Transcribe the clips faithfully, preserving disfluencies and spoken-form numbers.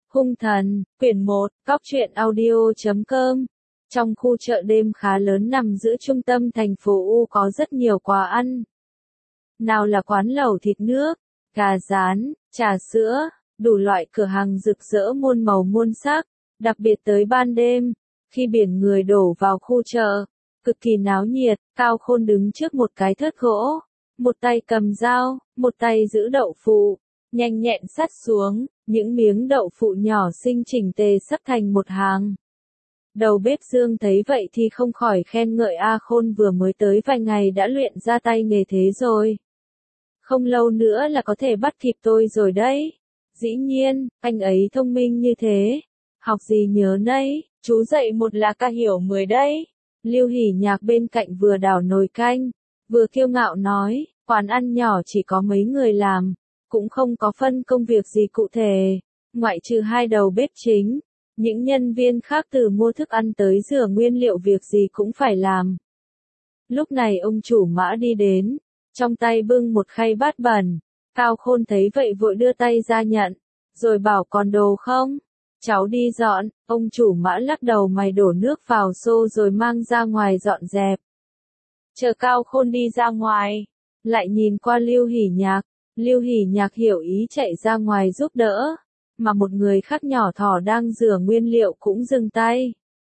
Hung thần, quyển một, Cóc truyện audio chấm com. Trong khu chợ đêm khá lớn nằm giữa trung tâm thành phố U có rất nhiều quán ăn. Nào là quán lẩu thịt nước, gà rán, trà sữa, đủ loại cửa hàng rực rỡ muôn màu muôn sắc, đặc biệt tới ban đêm, khi biển người đổ vào khu chợ, cực kỳ náo nhiệt. Cao Khôn đứng trước một cái thớt gỗ, một tay cầm dao, một tay giữ đậu phụ, nhanh nhẹn sắt xuống, những miếng đậu phụ nhỏ xinh chỉnh tề sắp thành một hàng. Đầu bếp Dương thấy vậy thì không khỏi khen ngợi A Khôn vừa mới tới vài ngày đã luyện ra tay nghề thế rồi. Không lâu nữa là có thể bắt kịp tôi rồi đấy. Dĩ nhiên, anh ấy thông minh như thế. Học gì nhớ nấy, chú dạy một là ca hiểu mười đấy. Lưu Hỷ Nhạc bên cạnh vừa đảo nồi canh, vừa kiêu ngạo nói, quán ăn nhỏ chỉ có mấy người làm, cũng không có phân công việc gì cụ thể, ngoại trừ hai đầu bếp chính. Những nhân viên khác từ mua thức ăn tới rửa nguyên liệu việc gì cũng phải làm. Lúc này ông chủ Mã đi đến, trong tay bưng một khay bát bẩn. Cao Khôn thấy vậy vội đưa tay ra nhận, rồi bảo còn đồ không? Cháu đi dọn. Ông chủ Mã lắc đầu mày đổ nước vào xô rồi mang ra ngoài dọn dẹp. Chờ Cao Khôn đi ra ngoài, lại nhìn qua Lưu Hỷ Nhạc. Lưu Hỷ Nhạc hiểu ý chạy ra ngoài giúp đỡ, mà một người khác nhỏ thỏ đang rửa nguyên liệu cũng dừng tay.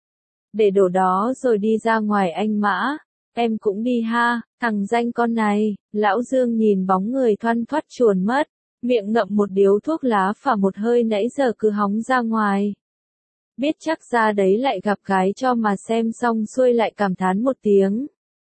Để đổ đó rồi đi ra ngoài anh Mã, em cũng đi ha, thằng danh con này. Lão Dương nhìn bóng người thoăn thoắt chuồn mất, miệng ngậm một điếu thuốc lá phả một hơi nãy giờ cứ hóng ra ngoài. Biết chắc ra đấy lại gặp gái cho mà xem xong xuôi lại cảm thán một tiếng.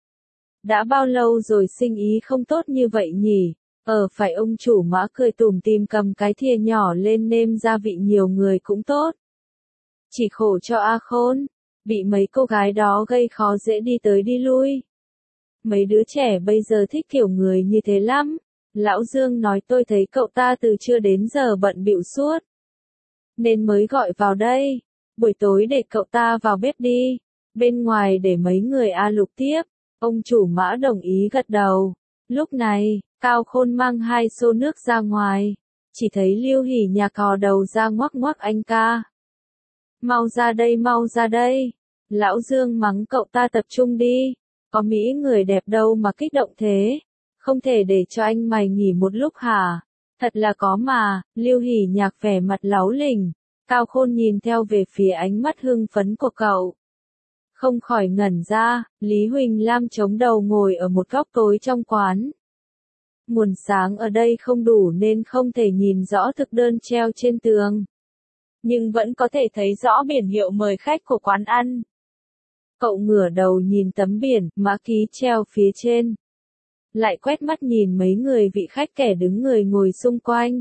Đã bao lâu rồi sinh ý không tốt như vậy nhỉ? Ờ phải. Ông chủ Mã cười tủm tỉm cầm cái thìa nhỏ lên nêm gia vị nhiều người cũng tốt. Chỉ khổ cho A Khôn, bị mấy cô gái đó gây khó dễ đi tới đi lui. Mấy đứa trẻ bây giờ thích kiểu người như thế lắm. Lão Dương nói tôi thấy cậu ta từ trưa đến giờ bận bịu suốt, nên mới gọi vào đây. Buổi tối để cậu ta vào bếp đi, bên ngoài để mấy người A Lục tiếp. Ông chủ Mã đồng ý gật đầu. Lúc này, Cao Khôn mang hai xô nước ra ngoài, chỉ thấy Lưu Hỷ Nhạc cò đầu ra ngoắc ngoắc anh ca. Mau ra đây, mau ra đây. Lão Dương mắng cậu ta tập trung đi, có mỹ người đẹp đâu mà kích động thế, không thể để cho anh mày nghỉ một lúc hả? Thật là có mà. Lưu Hỷ Nhạc vẻ mặt láu lỉnh. Cao Khôn nhìn theo về phía ánh mắt hưng phấn của cậu, không khỏi ngẩn ra. Lý Huỳnh Lam chống đầu ngồi ở một góc tối trong quán. Nguồn sáng ở đây không đủ nên không thể nhìn rõ thực đơn treo trên tường, nhưng vẫn có thể thấy rõ biển hiệu mời khách của quán ăn. Cậu ngửa đầu nhìn tấm biển, mã ký treo phía trên, lại quét mắt nhìn mấy người vị khách kẻ đứng người ngồi xung quanh.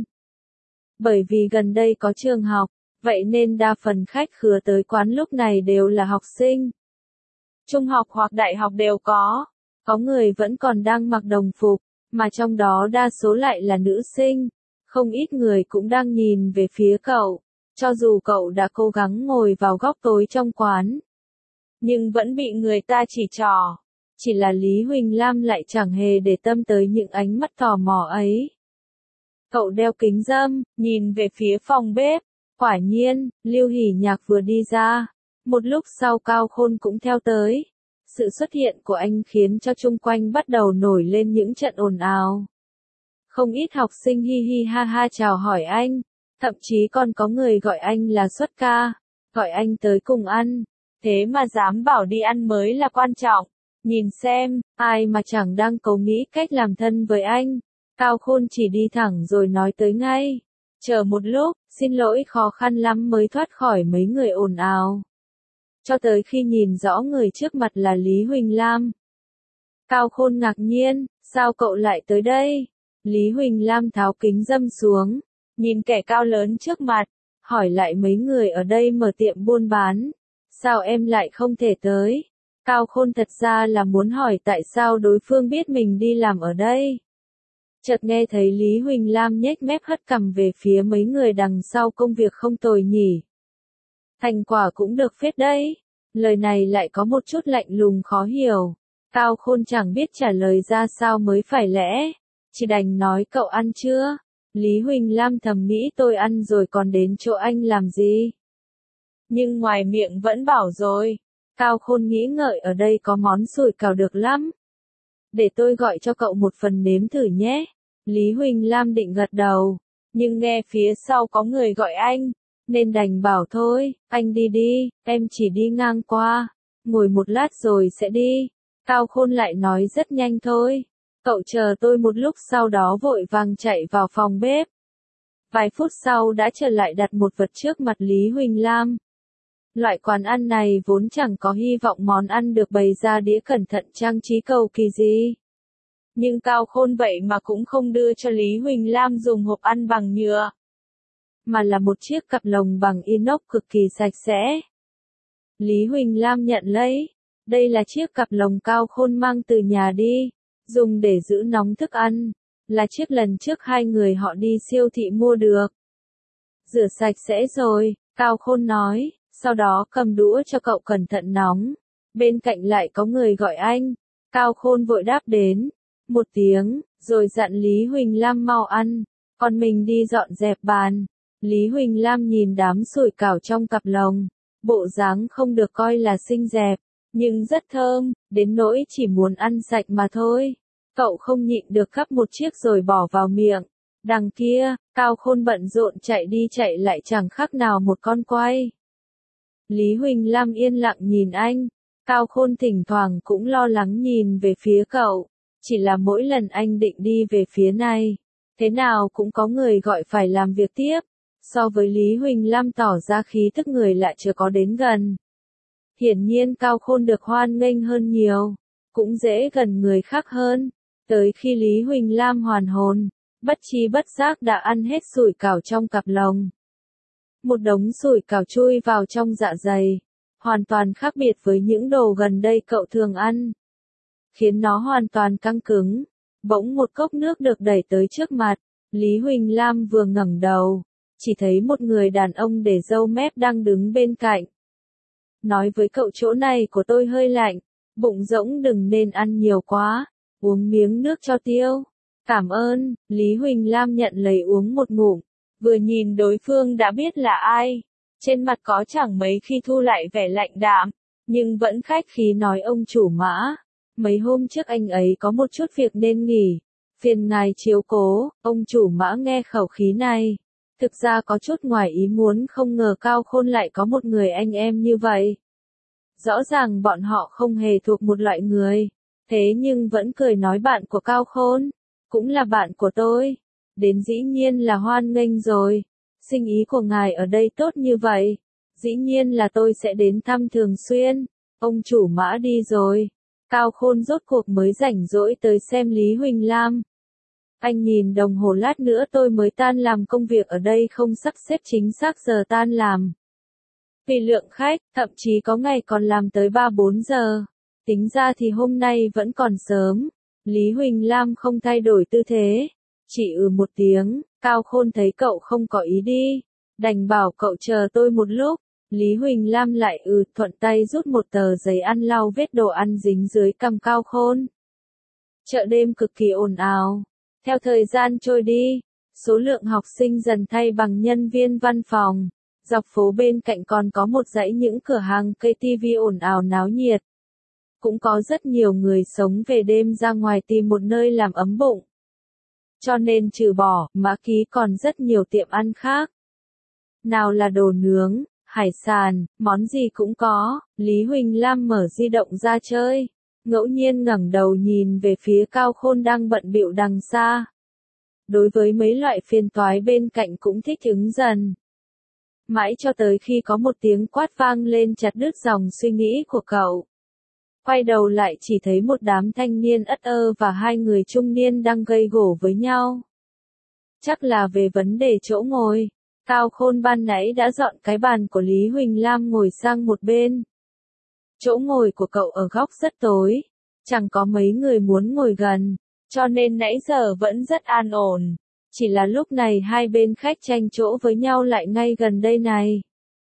Bởi vì gần đây có trường học, vậy nên đa phần khách khứa tới quán lúc này đều là học sinh. Trung học hoặc đại học đều có, có người vẫn còn đang mặc đồng phục, mà trong đó đa số lại là nữ sinh. Không ít người cũng đang nhìn về phía cậu, cho dù cậu đã cố gắng ngồi vào góc tối trong quán, nhưng vẫn bị người ta chỉ trỏ. Chỉ là Lý Huỳnh Lam lại chẳng hề để tâm tới những ánh mắt tò mò ấy. Cậu đeo kính râm, nhìn về phía phòng bếp. Quả nhiên, Lưu Hỷ Nhạc vừa đi ra, một lúc sau Cao Khôn cũng theo tới. Sự xuất hiện của anh khiến cho chung quanh bắt đầu nổi lên những trận ồn ào. Không ít học sinh hi hi ha ha chào hỏi anh, thậm chí còn có người gọi anh là xuất ca, gọi anh tới cùng ăn. Thế mà dám bảo đi ăn mới là quan trọng. Nhìn xem, ai mà chẳng đang cố nghĩ cách làm thân với anh. Cao Khôn chỉ đi thẳng rồi nói tới ngay. Chờ một lúc, xin lỗi, khó khăn lắm mới thoát khỏi mấy người ồn ào. Cho tới khi nhìn rõ người trước mặt là Lý Huỳnh Lam. Cao Khôn ngạc nhiên, sao cậu lại tới đây? Lý Huỳnh Lam tháo kính râm xuống, nhìn kẻ cao lớn trước mặt, hỏi lại mấy người ở đây mở tiệm buôn bán. Sao em lại không thể tới? Cao Khôn thật ra là muốn hỏi tại sao đối phương biết mình đi làm ở đây. Chợt nghe thấy Lý Huỳnh Lam nhếch mép hất cằm về phía mấy người đằng sau, công việc không tồi nhỉ. Thành quả cũng được phết đấy. Lời này lại có một chút lạnh lùng khó hiểu. Cao Khôn chẳng biết trả lời ra sao mới phải lẽ. Chỉ đành nói cậu ăn chưa? Lý Huỳnh Lam thầm nghĩ tôi ăn rồi còn đến chỗ anh làm gì? Nhưng ngoài miệng vẫn bảo rồi. Cao Khôn nghĩ ngợi ở đây có món sủi cảo được lắm. Để tôi gọi cho cậu một phần nếm thử nhé. Lý Huỳnh Lam định gật đầu. Nhưng nghe phía sau có người gọi anh. Nên đành bảo thôi, anh đi đi, em chỉ đi ngang qua. Ngồi một lát rồi sẽ đi. Cao Khôn lại nói rất nhanh thôi. Cậu chờ tôi một lúc, sau đó vội vàng chạy vào phòng bếp. Vài phút sau đã trở lại đặt một vật trước mặt Lý Huỳnh Lam. Loại quán ăn này vốn chẳng có hy vọng món ăn được bày ra đĩa cẩn thận trang trí cầu kỳ gì. Nhưng Cao Khôn vậy mà cũng không đưa cho Lý Huỳnh Lam dùng hộp ăn bằng nhựa, mà là một chiếc cặp lồng bằng inox cực kỳ sạch sẽ. Lý Huỳnh Lam nhận lấy. Đây là chiếc cặp lồng Cao Khôn mang từ nhà đi, dùng để giữ nóng thức ăn. Là chiếc lần trước hai người họ đi siêu thị mua được. Rửa sạch sẽ rồi, Cao Khôn nói, sau đó cầm đũa cho cậu cẩn thận nóng. Bên cạnh lại có người gọi anh. Cao Khôn vội đáp đến. Một tiếng, rồi dặn Lý Huỳnh Lam mau ăn, còn mình đi dọn dẹp bàn. Lý Huỳnh Lam nhìn đám sủi cảo trong cặp lồng. Bộ dáng không được coi là xinh đẹp, nhưng rất thơm, đến nỗi chỉ muốn ăn sạch mà thôi. Cậu không nhịn được gắp một chiếc rồi bỏ vào miệng. Đằng kia, Cao Khôn bận rộn chạy đi chạy lại chẳng khác nào một con quay. Lý Huỳnh Lam yên lặng nhìn anh. Cao Khôn thỉnh thoảng cũng lo lắng nhìn về phía cậu. Chỉ là mỗi lần anh định đi về phía này, thế nào cũng có người gọi phải làm việc tiếp. So với Lý Huỳnh Lam tỏ ra khí tức người lại chưa có đến gần. Hiển nhiên Cao Khôn được hoan nghênh hơn nhiều, cũng dễ gần người khác hơn. Tới khi Lý Huỳnh Lam hoàn hồn, bất tri bất giác đã ăn hết sủi cảo trong cặp lồng. Một đống sủi cảo chui vào trong dạ dày, hoàn toàn khác biệt với những đồ gần đây cậu thường ăn, khiến nó hoàn toàn căng cứng. Bỗng một cốc nước được đẩy tới trước mặt. Lý Huỳnh Lam vừa ngẩng đầu, chỉ thấy một người đàn ông để râu mép đang đứng bên cạnh. Nói với cậu chỗ này của tôi hơi lạnh, bụng rỗng đừng nên ăn nhiều quá, uống miếng nước cho tiêu. Cảm ơn. Lý Huỳnh Lam nhận lấy uống một ngụm, vừa nhìn đối phương đã biết là ai. Trên mặt có chẳng mấy khi thu lại vẻ lạnh đạm, nhưng vẫn khách khí nói ông chủ Mã. Mấy hôm trước anh ấy có một chút việc nên nghỉ, phiền ngài chiếu cố. Ông chủ Mã nghe khẩu khí này, thực ra có chút ngoài ý muốn, không ngờ Cao Khôn lại có một người anh em như vậy. Rõ ràng bọn họ không hề thuộc một loại người, thế nhưng vẫn cười nói bạn của Cao Khôn, cũng là bạn của tôi. Đến dĩ nhiên là hoan nghênh rồi, sinh ý của ngài ở đây tốt như vậy, dĩ nhiên là tôi sẽ đến thăm thường xuyên. Ông chủ Mã đi rồi, Cao Khôn rốt cuộc mới rảnh rỗi tới xem Lý Huỳnh Lam. Anh nhìn đồng hồ, lát nữa tôi mới tan làm, công việc ở đây không sắp xếp chính xác giờ tan làm. Vì lượng khách, thậm chí có ngày còn làm tới ba bốn giờ. Tính ra thì hôm nay vẫn còn sớm. Lý Huỳnh Lam không thay đổi tư thế, chỉ ừ một tiếng. Cao Khôn thấy cậu không có ý đi, đành bảo cậu chờ tôi một lúc. Lý Huỳnh Lam lại ừ, thuận tay rút một tờ giấy ăn lau vết đồ ăn dính dưới cằm Cao Khôn. Chợ đêm cực kỳ ồn ào. Theo thời gian trôi đi, số lượng học sinh dần thay bằng nhân viên văn phòng. Dọc phố bên cạnh còn có một dãy những cửa hàng cây tivi ồn ào náo nhiệt. Cũng có rất nhiều người sống về đêm ra ngoài tìm một nơi làm ấm bụng. Cho nên trừ bỏ, Mã Ký còn rất nhiều tiệm ăn khác. Nào là đồ nướng, hải sản, món gì cũng có. Lý Huỳnh Lam mở di động ra chơi, ngẫu nhiên ngẩng đầu nhìn về phía Cao Khôn đang bận bịu đằng xa. Đối với mấy loại phiền toái bên cạnh cũng thích ứng dần. Mãi cho tới khi có một tiếng quát vang lên chặt đứt dòng suy nghĩ của cậu. Quay đầu lại chỉ thấy một đám thanh niên ất ơ và hai người trung niên đang gây gổ với nhau. Chắc là về vấn đề chỗ ngồi. Cao Khôn ban nãy đã dọn cái bàn của Lý Huỳnh Lam ngồi sang một bên. Chỗ ngồi của cậu ở góc rất tối, chẳng có mấy người muốn ngồi gần, cho nên nãy giờ vẫn rất an ổn. Chỉ là lúc này hai bên khách tranh chỗ với nhau lại ngay gần đây này.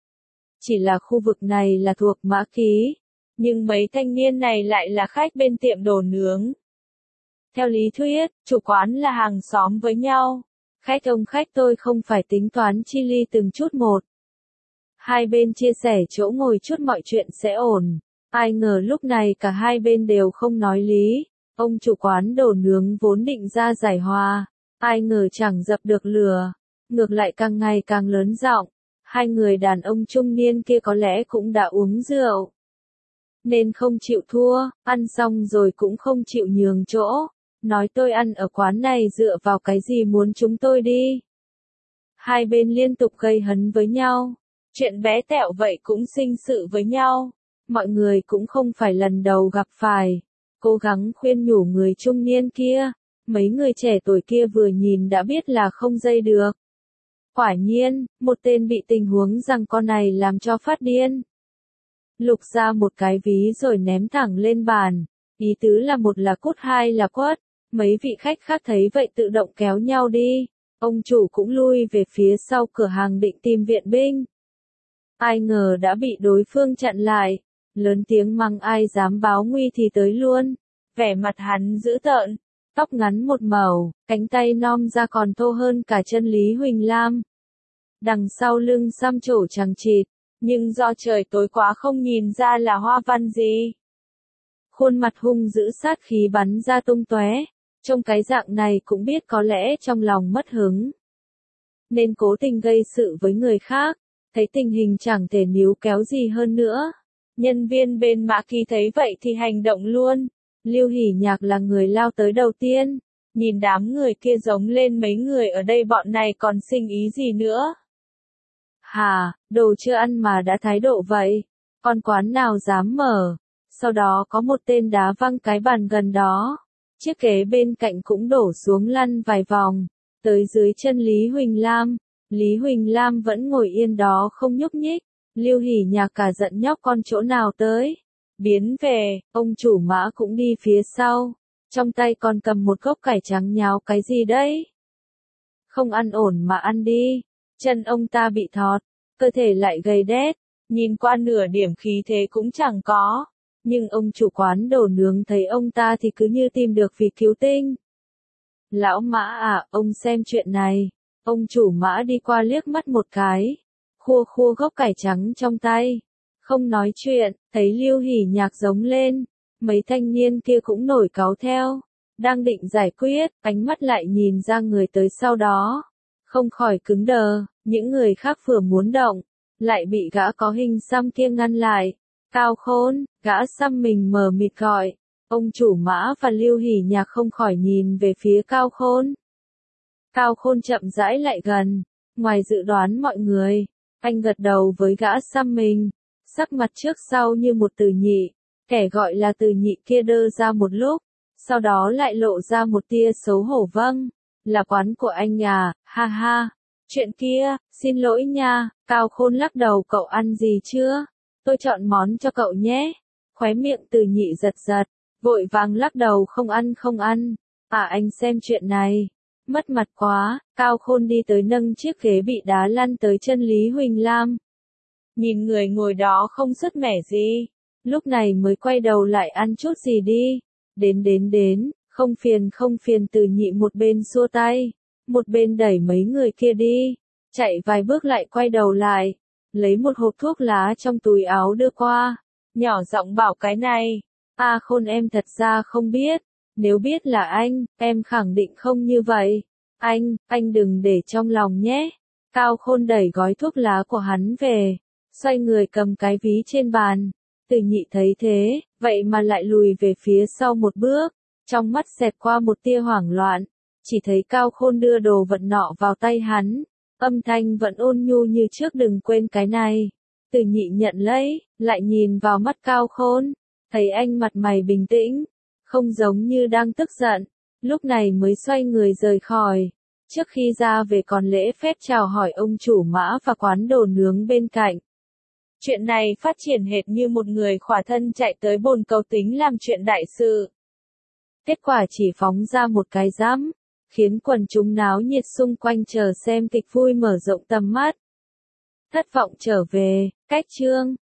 Chỉ là khu vực này là thuộc Mã Ký, nhưng mấy thanh niên này lại là khách bên tiệm đồ nướng. Theo lý thuyết, chủ quán là hàng xóm với nhau, Khách ông khách tôi không phải tính toán chi ly từng chút một. Hai bên chia sẻ chỗ ngồi chút mọi chuyện sẽ ổn. Ai ngờ lúc này cả hai bên đều không nói lý. Ông chủ quán đồ nướng vốn định ra giải hòa. Ai ngờ chẳng dập được lửa. Ngược lại càng ngày càng lớn giọng. Hai người đàn ông trung niên kia có lẽ cũng đã uống rượu. Nên không chịu thua, ăn xong rồi cũng không chịu nhường chỗ. Nói tôi ăn ở quán này dựa vào cái gì muốn chúng tôi đi. Hai bên liên tục gây hấn với nhau. Chuyện bé tẹo vậy cũng sinh sự với nhau. Mọi người cũng không phải lần đầu gặp phải. Cố gắng khuyên nhủ người trung niên kia. Mấy người trẻ tuổi kia vừa nhìn đã biết là không dây được. Quả nhiên, một tên bị tình huống rằng con này làm cho phát điên. Lục ra một cái ví rồi ném thẳng lên bàn. Ý tứ là một là cút hai là quất. Mấy vị khách khác thấy vậy tự động kéo nhau đi. Ông chủ cũng lui về phía sau cửa hàng định tìm viện binh. Ai ngờ đã bị đối phương chặn lại. Lớn tiếng mắng ai dám báo nguy thì tới luôn. Vẻ mặt hắn dữ tợn. Tóc ngắn một màu, cánh tay non ra còn thô hơn cả chân Lý Huỳnh Lam. Đằng sau lưng xăm trổ chằng chịt, nhưng do trời tối quá không nhìn ra là hoa văn gì. Khuôn mặt hung dữ sát khí bắn ra tung tóe, trông cái dạng này cũng biết có lẽ trong lòng mất hứng. Nên cố tình gây sự với người khác, thấy tình hình chẳng thể níu kéo gì hơn nữa. Nhân viên bên Mã Kỳ thấy vậy thì hành động luôn. Lưu Hỷ Nhạc là người lao tới đầu tiên, nhìn đám người kia giống lên mấy người ở đây bọn này còn sinh ý gì nữa. Hà, đồ chưa ăn mà đã thái độ vậy, con quán nào dám mở. Sau đó có một tên đá văng cái bàn gần đó, chiếc ghế bên cạnh cũng đổ xuống lăn vài vòng, tới dưới chân Lý Huỳnh Lam. Lý Huỳnh Lam vẫn ngồi yên đó không nhúc nhích. Lưu Hỷ Nhạc cả giận nhóc con chỗ nào tới. Biến về, ông chủ Mã cũng đi phía sau, trong tay còn cầm một gốc cải trắng nháo cái gì đấy. Không ăn ổn mà ăn đi, chân ông ta bị thọt, cơ thể lại gầy đét, nhìn qua nửa điểm khí thế cũng chẳng có, nhưng ông chủ quán đồ nướng thấy ông ta thì cứ như tìm được vị cứu tinh. Lão Mã à, ông xem chuyện này, ông chủ Mã đi qua liếc mắt một cái, khua khua gốc cải trắng trong tay. Không nói chuyện, thấy Lưu Hỷ Nhạc giống lên, mấy thanh niên kia cũng nổi cáu theo, đang định giải quyết, ánh mắt lại nhìn ra người tới sau đó, không khỏi cứng đờ, những người khác vừa muốn động, lại bị gã có hình xăm kia ngăn lại. Cao Khôn, gã xăm mình mờ mịt gọi, ông chủ Mã và Lưu Hỷ Nhạc không khỏi nhìn về phía Cao Khôn. Cao Khôn chậm rãi lại gần, ngoài dự đoán mọi người, anh gật đầu với gã xăm mình. Sắc mặt trước sau như một Từ Nhị, kẻ gọi là Từ Nhị kia đơ ra một lúc, sau đó lại lộ ra một tia xấu hổ. Vâng, là quán của anh à, ha ha, chuyện kia, xin lỗi nha. Cao Khôn lắc đầu, cậu ăn gì chưa? Tôi chọn món cho cậu nhé. Khóe miệng Từ Nhị giật giật, vội vàng lắc đầu, không ăn không ăn. À anh xem chuyện này, mất mặt quá. Cao Khôn đi tới nâng chiếc ghế bị đá lăn tới chân Lý Huỳnh Lam. Nhìn người ngồi đó không sứt mẻ gì, lúc này mới quay đầu lại, ăn chút gì đi. Đến đến đến, không phiền không phiền. Từ Nhị một bên xua tay, một bên đẩy mấy người kia đi, chạy vài bước lại quay đầu lại, lấy một hộp thuốc lá trong túi áo đưa qua, nhỏ giọng bảo cái này. A Khôn em thật ra không biết, nếu biết là anh, em khẳng định không như vậy. Anh, anh đừng để trong lòng nhé. Cao Khôn đẩy gói thuốc lá của hắn về, xoay người cầm cái ví trên bàn. Từ Nhị thấy thế, vậy mà lại lùi về phía sau một bước, trong mắt xẹt qua một tia hoảng loạn, chỉ thấy Cao Khôn đưa đồ vật nọ vào tay hắn, âm thanh vẫn ôn nhu như trước, đừng quên cái này. Từ Nhị nhận lấy, lại nhìn vào mắt Cao Khôn, thấy anh mặt mày bình tĩnh, không giống như đang tức giận, lúc này mới xoay người rời khỏi. Trước khi ra về còn lễ phép chào hỏi ông chủ Mã và quán đồ nướng bên cạnh. Chuyện này phát triển hệt như một người khỏa thân chạy tới bồn cầu tính làm chuyện đại sự. Kết quả chỉ phóng ra một cái giám, khiến quần chúng náo nhiệt xung quanh chờ xem kịch vui mở rộng tầm mắt. Thất vọng trở về, cách chương.